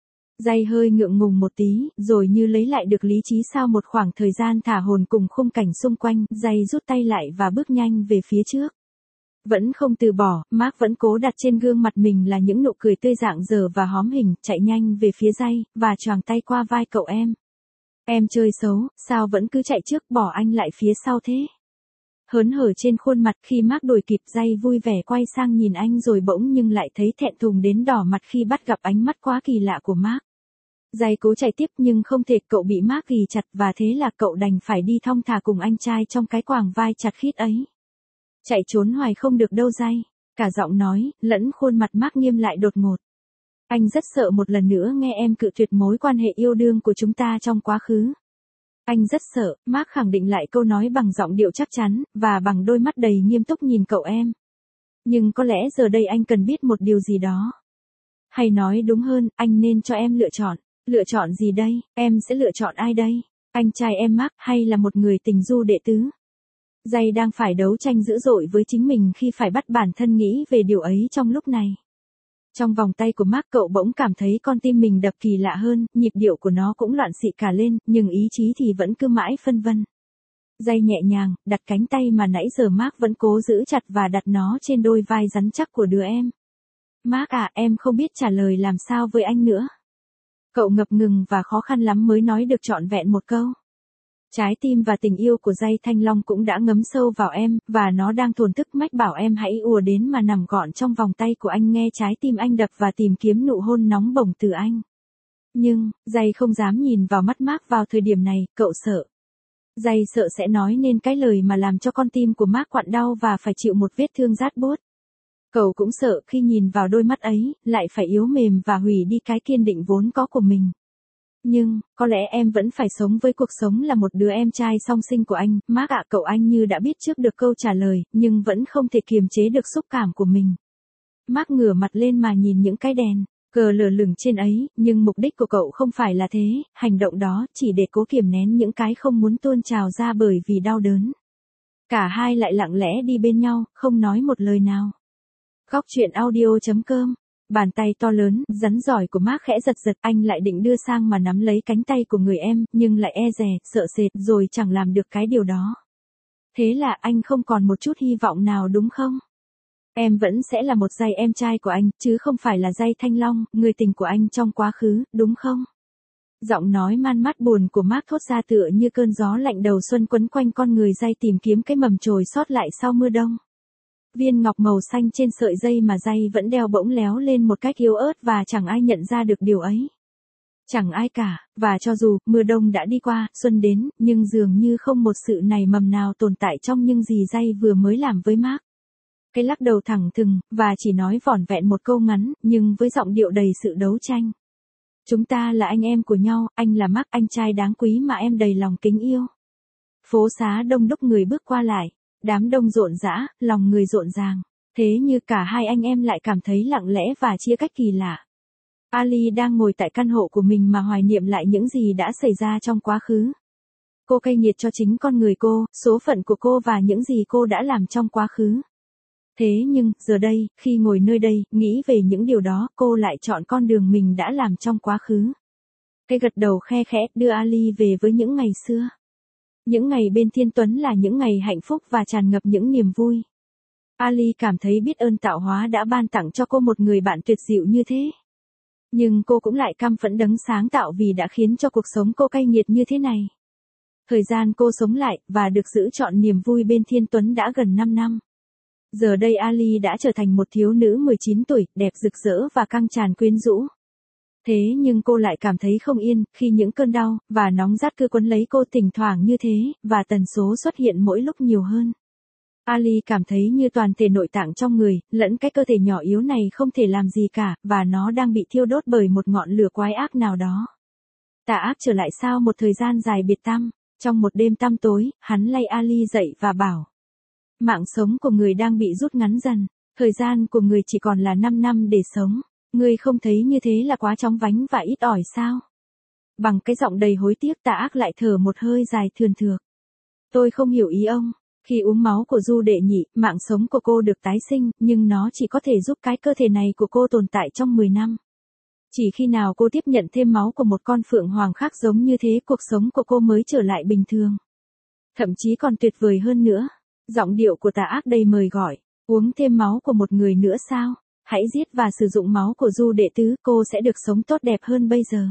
[SPEAKER 1] Jay hơi ngượng ngùng một tí, rồi như lấy lại được lý trí sau một khoảng thời gian thả hồn cùng khung cảnh xung quanh, Jay rút tay lại và bước nhanh về phía trước. Vẫn không từ bỏ, Mark vẫn cố đặt trên gương mặt mình là những nụ cười tươi rạng rỡ và hóm hình, chạy nhanh về phía Jay, và choàng tay qua vai cậu em. Em chơi xấu, sao vẫn cứ chạy trước bỏ anh lại phía sau thế? Hớn hở trên khuôn mặt khi Mark đuổi kịp, Jay vui vẻ quay sang nhìn anh rồi bỗng nhưng lại thấy thẹn thùng đến đỏ mặt khi bắt gặp ánh mắt quá kỳ lạ của Mark. Jay cố chạy tiếp nhưng không thể, cậu bị Mark ghì chặt và thế là cậu đành phải đi thong thả cùng anh trai trong cái quàng vai chặt khít ấy. Chạy trốn hoài không được đâu Jay. Cả giọng nói, lẫn khuôn mặt Mark nghiêm lại đột ngột. Anh rất sợ một lần nữa nghe em cự tuyệt mối quan hệ yêu đương của chúng ta trong quá khứ. Anh rất sợ, Mark khẳng định lại câu nói bằng giọng điệu chắc chắn, và bằng đôi mắt đầy nghiêm túc nhìn cậu em. Nhưng có lẽ giờ đây anh cần biết một điều gì đó. Hay nói đúng hơn, anh nên cho em lựa chọn. Lựa chọn gì đây? Em sẽ lựa chọn ai đây? Anh trai em Mark hay là một người tình du đệ tứ? Jay đang phải đấu tranh dữ dội với chính mình khi phải bắt bản thân nghĩ về điều ấy trong lúc này. Trong vòng tay của Mark, cậu bỗng cảm thấy con tim mình đập kỳ lạ hơn, nhịp điệu của nó cũng loạn xị cả lên, nhưng ý chí thì vẫn cứ mãi phân vân. Jay nhẹ nhàng, đặt cánh tay mà nãy giờ Mark vẫn cố giữ chặt và đặt nó trên đôi vai rắn chắc của đứa em. Mark à, em không biết trả lời làm sao với anh nữa. Cậu ngập ngừng và khó khăn lắm mới nói được trọn vẹn một câu. Trái tim và tình yêu của Jay Thanh Long cũng đã ngấm sâu vào em, và nó đang thổn thức mách bảo em hãy ùa đến mà nằm gọn trong vòng tay của anh, nghe trái tim anh đập và tìm kiếm nụ hôn nóng bỏng từ anh. Nhưng, Jay không dám nhìn vào mắt Mark vào thời điểm này, cậu sợ. Jay sợ sẽ nói nên cái lời mà làm cho con tim của Mark quặn đau và phải chịu một vết thương rát buốt. Cậu cũng sợ khi nhìn vào đôi mắt ấy, lại phải yếu mềm và hủy đi cái kiên định vốn có của mình. Nhưng, có lẽ em vẫn phải sống với cuộc sống là một đứa em trai song sinh của anh, Mark ạ. Cậu anh như đã biết trước được câu trả lời, nhưng vẫn không thể kiềm chế được xúc cảm của mình. Mark ngửa mặt lên mà nhìn những cái đèn, cờ lờ lửng trên ấy, nhưng mục đích của cậu không phải là thế, hành động đó chỉ để cố kiềm nén những cái không muốn tuôn trào ra bởi vì đau đớn. Cả hai lại lặng lẽ đi bên nhau, không nói một lời nào. Góc truyện audio.com. Bàn tay to lớn, rắn giỏi của Mark khẽ giật giật, anh lại định đưa sang mà nắm lấy cánh tay của người em, nhưng lại e dè, sợ sệt, rồi chẳng làm được cái điều đó. Thế là anh không còn một chút hy vọng nào đúng không? Em vẫn sẽ là một giây em trai của anh, chứ không phải là giây Thanh Long, người tình của anh trong quá khứ, đúng không? Giọng nói man mát buồn của Mark thốt ra tựa như cơn gió lạnh đầu xuân quấn quanh con người dây tìm kiếm cái mầm chồi sót lại sau mưa đông. Viên ngọc màu xanh trên sợi dây mà dây vẫn đeo bỗng léo lên một cách yếu ớt và chẳng ai nhận ra được điều ấy. Chẳng ai cả, và cho dù mưa đông đã đi qua, xuân đến, nhưng dường như không một sự nảy mầm nào tồn tại trong những gì dây vừa mới làm với Mark. Cái lắc đầu thẳng thừng, và chỉ nói vỏn vẹn một câu ngắn, nhưng với giọng điệu đầy sự đấu tranh. Chúng ta là anh em của nhau, anh là Mark, anh trai đáng quý mà em đầy lòng kính yêu. Phố xá đông đúc người bước qua lại, đám đông rộn rã, lòng người rộn ràng. Thế như cả hai anh em lại cảm thấy lặng lẽ và chia cách kỳ lạ. Ali đang ngồi tại căn hộ của mình mà hoài niệm lại những gì đã xảy ra trong quá khứ. Cô cay nghiệt cho chính con người cô, số phận của cô và những gì cô đã làm trong quá khứ. Thế nhưng, giờ đây, khi ngồi nơi đây, nghĩ về những điều đó, cô lại chọn con đường mình đã làm trong quá khứ. Cái gật đầu khe khẽ đưa Ali về với những ngày xưa. Những ngày bên Thiên Tuấn là những ngày hạnh phúc và tràn ngập những niềm vui. Ali cảm thấy biết ơn tạo hóa đã ban tặng cho cô một người bạn tuyệt diệu như thế. Nhưng cô cũng lại căm phẫn đấng sáng tạo vì đã khiến cho cuộc sống cô cay nghiệt như thế này. Thời gian cô sống lại, và được giữ trọn niềm vui bên Thiên Tuấn đã gần 5 năm. Giờ đây Ali đã trở thành một thiếu nữ 19 tuổi, đẹp rực rỡ và căng tràn quyến rũ. Thế nhưng cô lại cảm thấy không yên, khi những cơn đau, và nóng rát cứ quấn lấy cô thỉnh thoảng như thế, và tần số xuất hiện mỗi lúc nhiều hơn. Ali cảm thấy như toàn thể nội tạng trong người, lẫn cái cơ thể nhỏ yếu này không thể làm gì cả, và nó đang bị thiêu đốt bởi một ngọn lửa quái ác nào đó. Tà ác trở lại sau một thời gian dài biệt tăm, trong một đêm tăm tối, hắn lay Ali dậy và bảo. Mạng sống của người đang bị rút ngắn dần, thời gian của người chỉ còn là 5 năm để sống. Ngươi không thấy như thế là quá chóng vánh và ít ỏi sao? Bằng cái giọng đầy hối tiếc Tà ác lại thở một hơi dài thườn thượt. Tôi không hiểu ý ông. Khi uống máu của Du đệ nhị, mạng sống của cô được tái sinh, nhưng nó chỉ có thể giúp cái cơ thể này của cô tồn tại trong 10 năm. Chỉ khi nào cô tiếp nhận thêm máu của một con phượng hoàng khác giống như thế, cuộc sống của cô mới trở lại bình thường. Thậm chí còn tuyệt vời hơn nữa. Giọng điệu của Tà ác đầy mời gọi. Uống thêm máu của một người nữa sao? Hãy giết và sử dụng máu của Du đệ tứ, cô sẽ được sống tốt đẹp hơn bây giờ.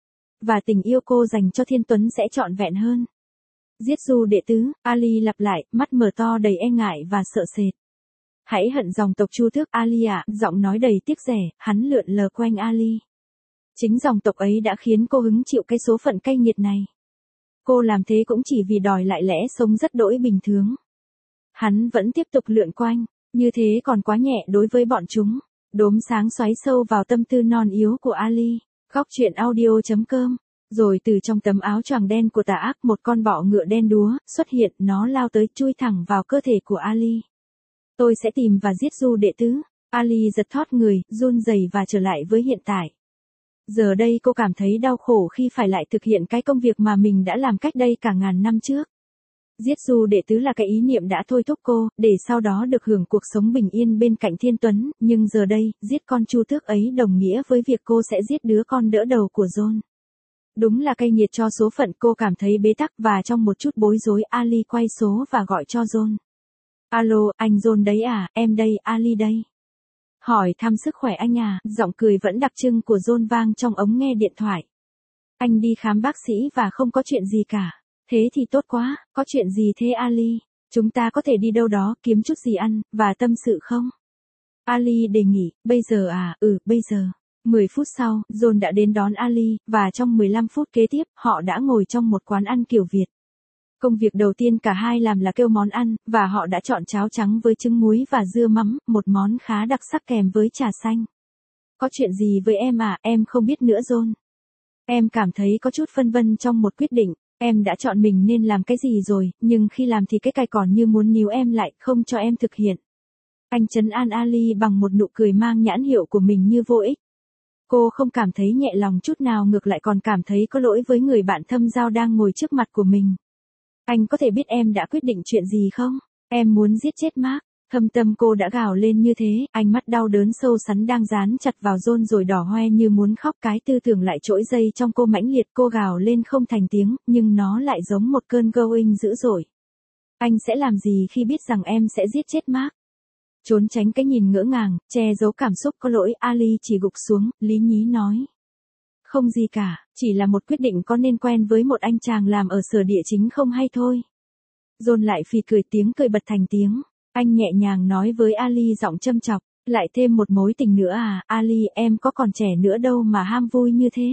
[SPEAKER 1] Và tình yêu cô dành cho Thiên Tuấn sẽ trọn vẹn hơn. Giết Du đệ tứ, Ali lặp lại, mắt mở to đầy e ngại và sợ sệt. Hãy hận dòng tộc Chu Tước Ali ạ, giọng nói đầy tiếc rẻ, hắn lượn lờ quanh Ali. Chính dòng tộc ấy đã khiến cô hứng chịu cái số phận cay nghiệt này. Cô làm thế cũng chỉ vì đòi lại lẽ sống rất đỗi bình thường. Hắn vẫn tiếp tục lượn quanh. Như thế còn quá nhẹ đối với bọn chúng. Đốm sáng xoáy sâu vào tâm tư non yếu của Ali. Góc truyện audio.com. Rồi từ trong tấm áo choàng đen của Tà ác, một con bọ ngựa đen đúa xuất hiện, nó lao tới chui thẳng vào cơ thể của Ali. Tôi sẽ tìm và giết Du đệ tứ. Ali giật thót người, run rẩy và trở lại với hiện tại. Giờ đây cô cảm thấy đau khổ khi phải lại thực hiện cái công việc mà mình đã làm cách đây cả ngàn năm trước. Giết Du đệ tứ là cái ý niệm đã thôi thúc cô, để sau đó được hưởng cuộc sống bình yên bên cạnh Thiên Tuấn, nhưng giờ đây, giết con Chu Tước ấy đồng nghĩa với việc cô sẽ giết đứa con đỡ đầu của John. Đúng là cay nghiệt cho số phận, cô cảm thấy bế tắc và trong một chút bối rối Ali quay số và gọi cho John. Alo, anh John đấy à, em đây, Ali đây. Hỏi thăm sức khỏe anh à, giọng cười vẫn đặc trưng của John vang trong ống nghe điện thoại. Anh đi khám bác sĩ và không có chuyện gì cả. Thế thì tốt quá, có chuyện gì thế Ali? Chúng ta có thể đi đâu đó, kiếm chút gì ăn, và tâm sự không? Ali đề nghị, bây giờ à, bây giờ. 10 phút sau, John đã đến đón Ali, và trong 15 phút kế tiếp, họ đã ngồi trong một quán ăn kiểu Việt. Công việc đầu tiên cả hai làm là kêu món ăn, và họ đã chọn cháo trắng với trứng muối và dưa mắm, một món khá đặc sắc kèm với trà xanh. Có chuyện gì với em à, em không biết nữa John. Em cảm thấy có chút phân vân trong một quyết định. Em đã chọn mình nên làm cái gì rồi, nhưng khi làm thì cái cài còn như muốn níu em lại, không cho em thực hiện. Anh trấn an Ali bằng một nụ cười mang nhãn hiệu của mình như vô ích. Cô không cảm thấy nhẹ lòng chút nào, ngược lại còn cảm thấy có lỗi với người bạn thâm giao đang ngồi trước mặt của mình. Anh có thể biết em đã quyết định chuyện gì không? Em muốn giết chết Mark. Thâm tâm cô đã gào lên như thế, ánh mắt đau đớn sâu sắn đang dán chặt vào John rồi đỏ hoe như muốn khóc, cái tư tưởng lại trỗi dây trong cô mãnh liệt, cô gào lên không thành tiếng, nhưng nó lại giống một cơn going dữ dội. Anh sẽ làm gì khi biết rằng em sẽ giết chết Mark? Trốn tránh cái nhìn ngỡ ngàng, che giấu cảm xúc, có lỗi, Ali chỉ gục xuống, lý nhí nói. Không gì cả, chỉ là một quyết định có nên quen với một anh chàng làm ở sở địa chính không hay thôi. John lại phì cười, tiếng cười bật thành tiếng. Anh nhẹ nhàng nói với Ali giọng châm chọc, lại thêm một mối tình nữa à, Ali, em có còn trẻ nữa đâu mà ham vui như thế.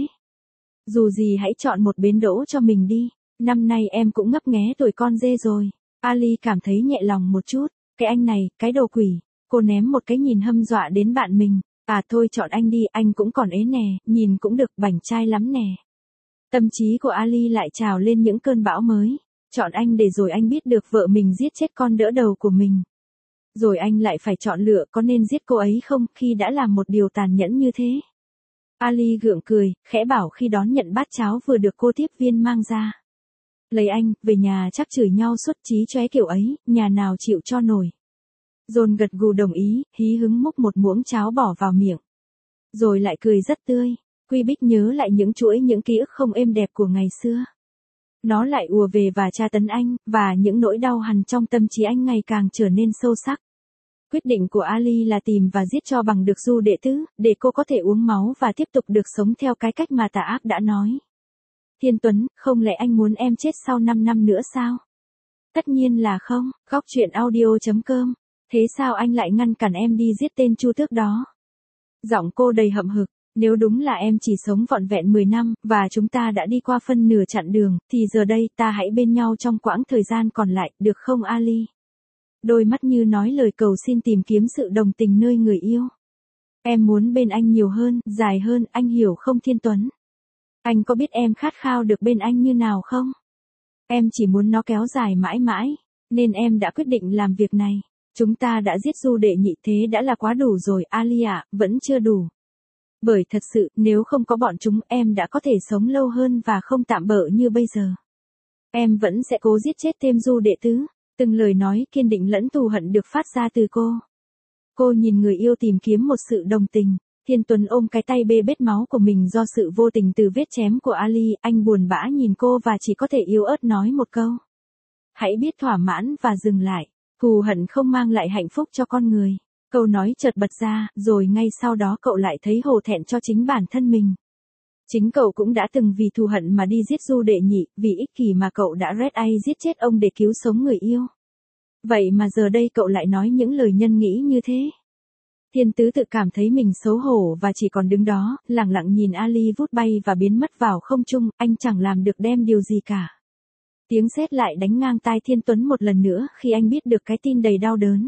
[SPEAKER 1] Dù gì hãy chọn một bến đỗ cho mình đi, năm nay em cũng ngấp nghé tuổi con dê rồi. Ali cảm thấy nhẹ lòng một chút, cái anh này, cái đồ quỷ, cô ném một cái nhìn hâm dọa đến bạn mình, à thôi chọn anh đi, anh cũng còn ế nè, nhìn cũng được, bảnh trai lắm nè. Tâm trí của Ali lại trào lên những cơn bão mới, chọn anh để rồi anh biết được vợ mình giết chết con đỡ đầu của mình. Rồi anh lại phải chọn lựa có nên giết cô ấy không khi đã làm một điều tàn nhẫn như thế. Ali gượng cười, khẽ bảo khi đón nhận bát cháo vừa được cô tiếp viên mang ra. Lấy anh, về nhà chắc chửi nhau suốt, chí chóe kiểu ấy, nhà nào chịu cho nổi. John gật gù đồng ý, hí hứng múc một muỗng cháo bỏ vào miệng. Rồi lại cười rất tươi, Quy Bích nhớ lại những chuỗi những ký ức không êm đẹp của ngày xưa. Nó lại ùa về và tra tấn anh, và những nỗi đau hằn trong tâm trí anh ngày càng trở nên sâu sắc. Quyết định của Ali là tìm và giết cho bằng được Du Đệ Tứ, để cô có thể uống máu và tiếp tục được sống theo cái cách mà Tà Ác đã nói. Thiên Tuấn, không lẽ anh muốn em chết sau 5 năm nữa sao? Tất nhiên là không, Góc Truyện Audio.com. Thế sao anh lại ngăn cản em đi giết tên Chu Tước đó? Giọng cô đầy hậm hực. Nếu đúng là em chỉ sống vỏn vẹn 10 năm, và chúng ta đã đi qua phân nửa chặng đường, thì giờ đây ta hãy bên nhau trong quãng thời gian còn lại, được không Ali? Đôi mắt như nói lời cầu xin tìm kiếm sự đồng tình nơi người yêu. Em muốn bên anh nhiều hơn, dài hơn, anh hiểu không Thiên Tuấn? Anh có biết em khát khao được bên anh như nào không? Em chỉ muốn nó kéo dài mãi mãi, nên em đã quyết định làm việc này. Chúng ta đã giết Du Đệ Nhị, thế đã là quá đủ rồi Ali ạ, vẫn chưa đủ. Bởi thật sự, nếu không có bọn chúng, em đã có thể sống lâu hơn và không tạm bợ như bây giờ. Em vẫn sẽ cố giết chết thêm Du Đệ Tứ. Từng lời nói kiên định lẫn thù hận được phát ra từ cô. Cô nhìn người yêu tìm kiếm một sự đồng tình. Thiên Tuấn ôm cái tay bê bết máu của mình do sự vô tình từ vết chém của Ali, anh buồn bã nhìn cô và chỉ có thể yếu ớt nói một câu. Hãy biết thỏa mãn và dừng lại. Thù hận không mang lại hạnh phúc cho con người. Câu nói chợt bật ra, rồi ngay sau đó cậu lại thấy hổ thẹn cho chính bản thân mình. Chính cậu cũng đã từng vì thù hận mà đi giết Du Đệ Nhị, vì ích kỷ mà cậu đã red eye giết chết ông để cứu sống người yêu. Vậy mà giờ đây cậu lại nói những lời nhân nghĩ như thế. Thiên Tứ tự cảm thấy mình xấu hổ và chỉ còn đứng đó, lặng lặng nhìn Ali vút bay và biến mất vào không trung, anh chẳng làm được đem điều gì cả. Tiếng sét lại đánh ngang tai Thiên Tuấn một lần nữa khi anh biết được cái tin đầy đau đớn.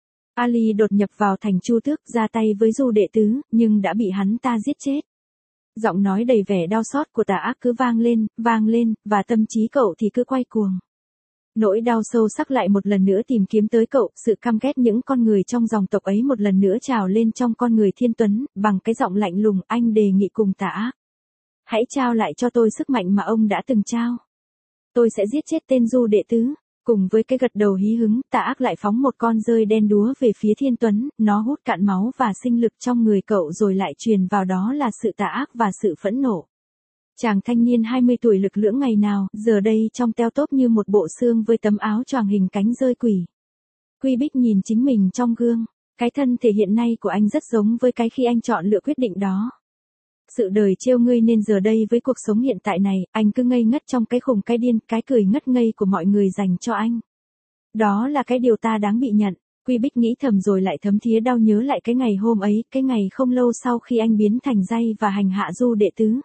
[SPEAKER 1] Ali đột nhập vào thành Chu Tước, ra tay với Du Đệ Tứ, nhưng đã bị hắn ta giết chết. Giọng nói đầy vẻ đau xót của Tà Ác cứ vang lên, và tâm trí cậu thì cứ quay cuồng. Nỗi đau sâu sắc lại một lần nữa tìm kiếm tới cậu, sự căm ghét những con người trong dòng tộc ấy một lần nữa trào lên trong con người Thiên Tuấn, bằng cái giọng lạnh lùng, anh đề nghị cùng Tà Ác. Hãy trao lại cho tôi sức mạnh mà ông đã từng trao. Tôi sẽ giết chết tên Du Đệ Tứ. Cùng với cái gật đầu hí hứng, Tà Ác lại phóng một con dơi đen đúa về phía Thiên Tuấn, nó hút cạn máu và sinh lực trong người cậu rồi lại truyền vào đó là sự tà ác và sự phẫn nộ. Chàng thanh niên 20 tuổi lực lưỡng ngày nào, giờ đây trong teo tóp như một bộ xương với tấm áo choàng hình cánh dơi quỷ. Quy Bích nhìn chính mình trong gương, cái thân thể hiện nay của anh rất giống với cái khi anh chọn lựa quyết định đó. Sự đời trêu ngươi nên giờ đây với cuộc sống hiện tại này, anh cứ ngây ngất trong cái khùng cái điên, cái cười ngất ngây của mọi người dành cho anh. Đó là cái điều ta đáng bị nhận, Quy Bích nghĩ thầm rồi lại thấm thía đau nhớ lại cái ngày hôm ấy, cái ngày không lâu sau khi anh biến thành dây và hành hạ Du Đệ Tứ.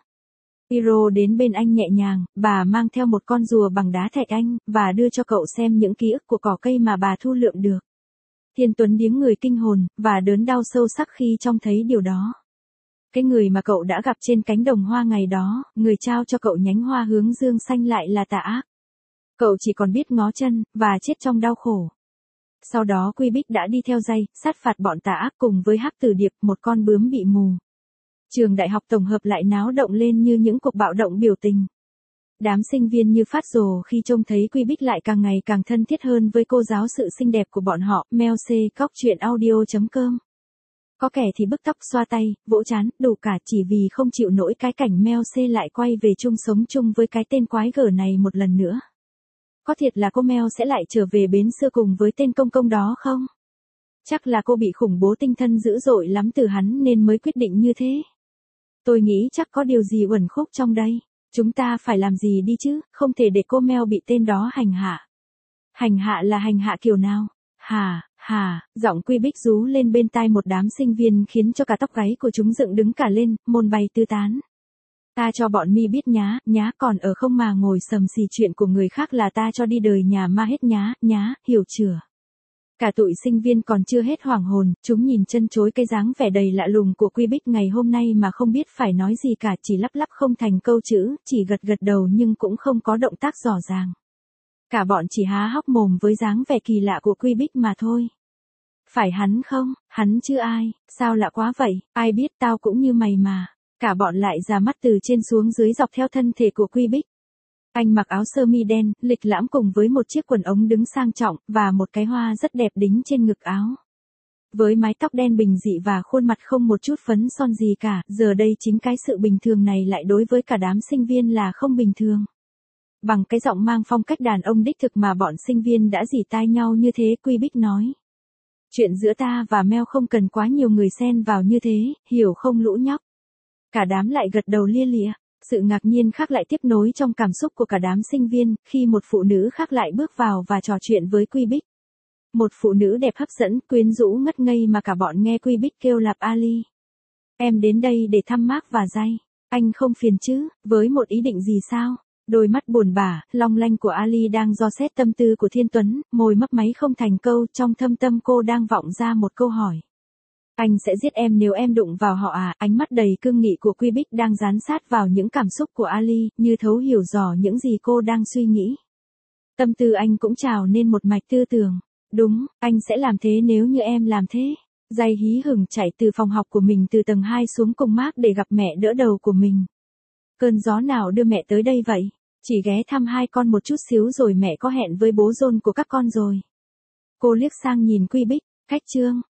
[SPEAKER 1] Hiro đến bên anh nhẹ nhàng, bà mang theo một con rùa bằng đá thạch anh, và đưa cho cậu xem những ký ức của cỏ cây mà bà thu lượm được. Thiên Tuấn điếng người kinh hồn, và đớn đau sâu sắc khi trông thấy điều đó. Cái người mà cậu đã gặp trên cánh đồng hoa ngày đó, người trao cho cậu nhánh hoa hướng dương xanh lại là Tà Ác. Cậu chỉ còn biết ngó chân, và chết trong đau khổ. Sau đó Quy Bích đã đi theo dây, sát phạt bọn Tà Ác cùng với Hắc Tử Điệp, một con bướm bị mù. Trường đại học tổng hợp lại náo động lên như những cuộc bạo động biểu tình. Đám sinh viên như phát rồ khi trông thấy Quy Bích lại càng ngày càng thân thiết hơn với cô giáo sự xinh đẹp của bọn họ. Mail C Cóc Truyện Audio.com. Có kẻ thì bứt tóc xoa tay, vỗ trán, đủ cả chỉ vì không chịu nổi cái cảnh Mail C lại quay về chung sống chung với cái tên quái gở này một lần nữa. Có thiệt là cô Mail sẽ lại trở về bến xưa cùng với tên công công đó không? Chắc là cô bị khủng bố tinh thần dữ dội lắm từ hắn nên mới quyết định như thế. Tôi nghĩ chắc có điều gì uẩn khúc trong đây. Chúng ta phải làm gì đi chứ, không thể để cô Mel bị tên đó hành hạ. Hành hạ là hành hạ kiểu nào? Giọng Quy Bích rú lên bên tai một đám sinh viên khiến cho cả tóc gáy của chúng dựng đứng cả lên, môn bay tứ tán. Ta cho bọn mi biết nhá còn ở không mà ngồi sầm xì chuyện của người khác là ta cho đi đời nhà ma hết nhá, hiểu chưa? Cả tụi sinh viên còn chưa hết hoảng hồn, chúng nhìn chân chối cái dáng vẻ đầy lạ lùng của Quy Bích ngày hôm nay mà không biết phải nói gì cả, chỉ lắp lắp không thành câu chữ, chỉ gật đầu nhưng cũng không có động tác rõ ràng. Cả bọn chỉ há hốc mồm với dáng vẻ kỳ lạ của Quy Bích mà thôi. Phải hắn không? Hắn chứ ai? Sao lạ quá vậy? Ai biết, tao cũng như mày mà. Cả bọn lại ra mắt từ trên xuống dưới dọc theo thân thể của Quy Bích. Anh mặc áo sơ mi đen, lịch lãm cùng với một chiếc quần ống đứng sang trọng, và một cái hoa rất đẹp đính trên ngực áo. Với mái tóc đen bình dị và khuôn mặt không một chút phấn son gì cả, giờ đây chính cái sự bình thường này lại đối với cả đám sinh viên là không bình thường. Bằng cái giọng mang phong cách đàn ông đích thực mà bọn sinh viên đã rỉ tai nhau như thế, Quy Bích nói. Chuyện giữa ta và Mel không cần quá nhiều người xen vào như thế, hiểu không lũ nhóc? Cả đám lại gật đầu lia lịa. Sự ngạc nhiên khác lại tiếp nối trong cảm xúc của cả đám sinh viên, khi một phụ nữ khác lại bước vào và trò chuyện với Quy Bích. Một phụ nữ đẹp hấp dẫn, quyến rũ ngất ngây mà cả bọn nghe Quy Bích kêu lạp Ali. Em đến đây để thăm Mark và Jay. Anh không phiền chứ, với một ý định gì sao? Đôi mắt buồn bã, long lanh của Ali đang dò xét tâm tư của Thiên Tuấn, môi mấp máy không thành câu, trong thâm tâm cô đang vọng ra một câu hỏi. Anh sẽ giết em nếu em đụng vào họ à? Ánh mắt đầy cương nghị của Quy Bích đang dán sát vào những cảm xúc của Ali, như thấu hiểu rõ những gì cô đang suy nghĩ. Tâm tư anh cũng trào nên một mạch tư tưởng. Đúng, anh sẽ làm thế nếu như em làm thế. Jay hí hửng chạy từ phòng học của mình từ tầng 2 xuống cùng Mark để gặp mẹ đỡ đầu của mình. Cơn gió nào đưa mẹ tới đây vậy? Chỉ ghé thăm hai con một chút xíu rồi mẹ có hẹn với bố John của các con rồi. Cô liếc sang nhìn Quy Bích, cách chương.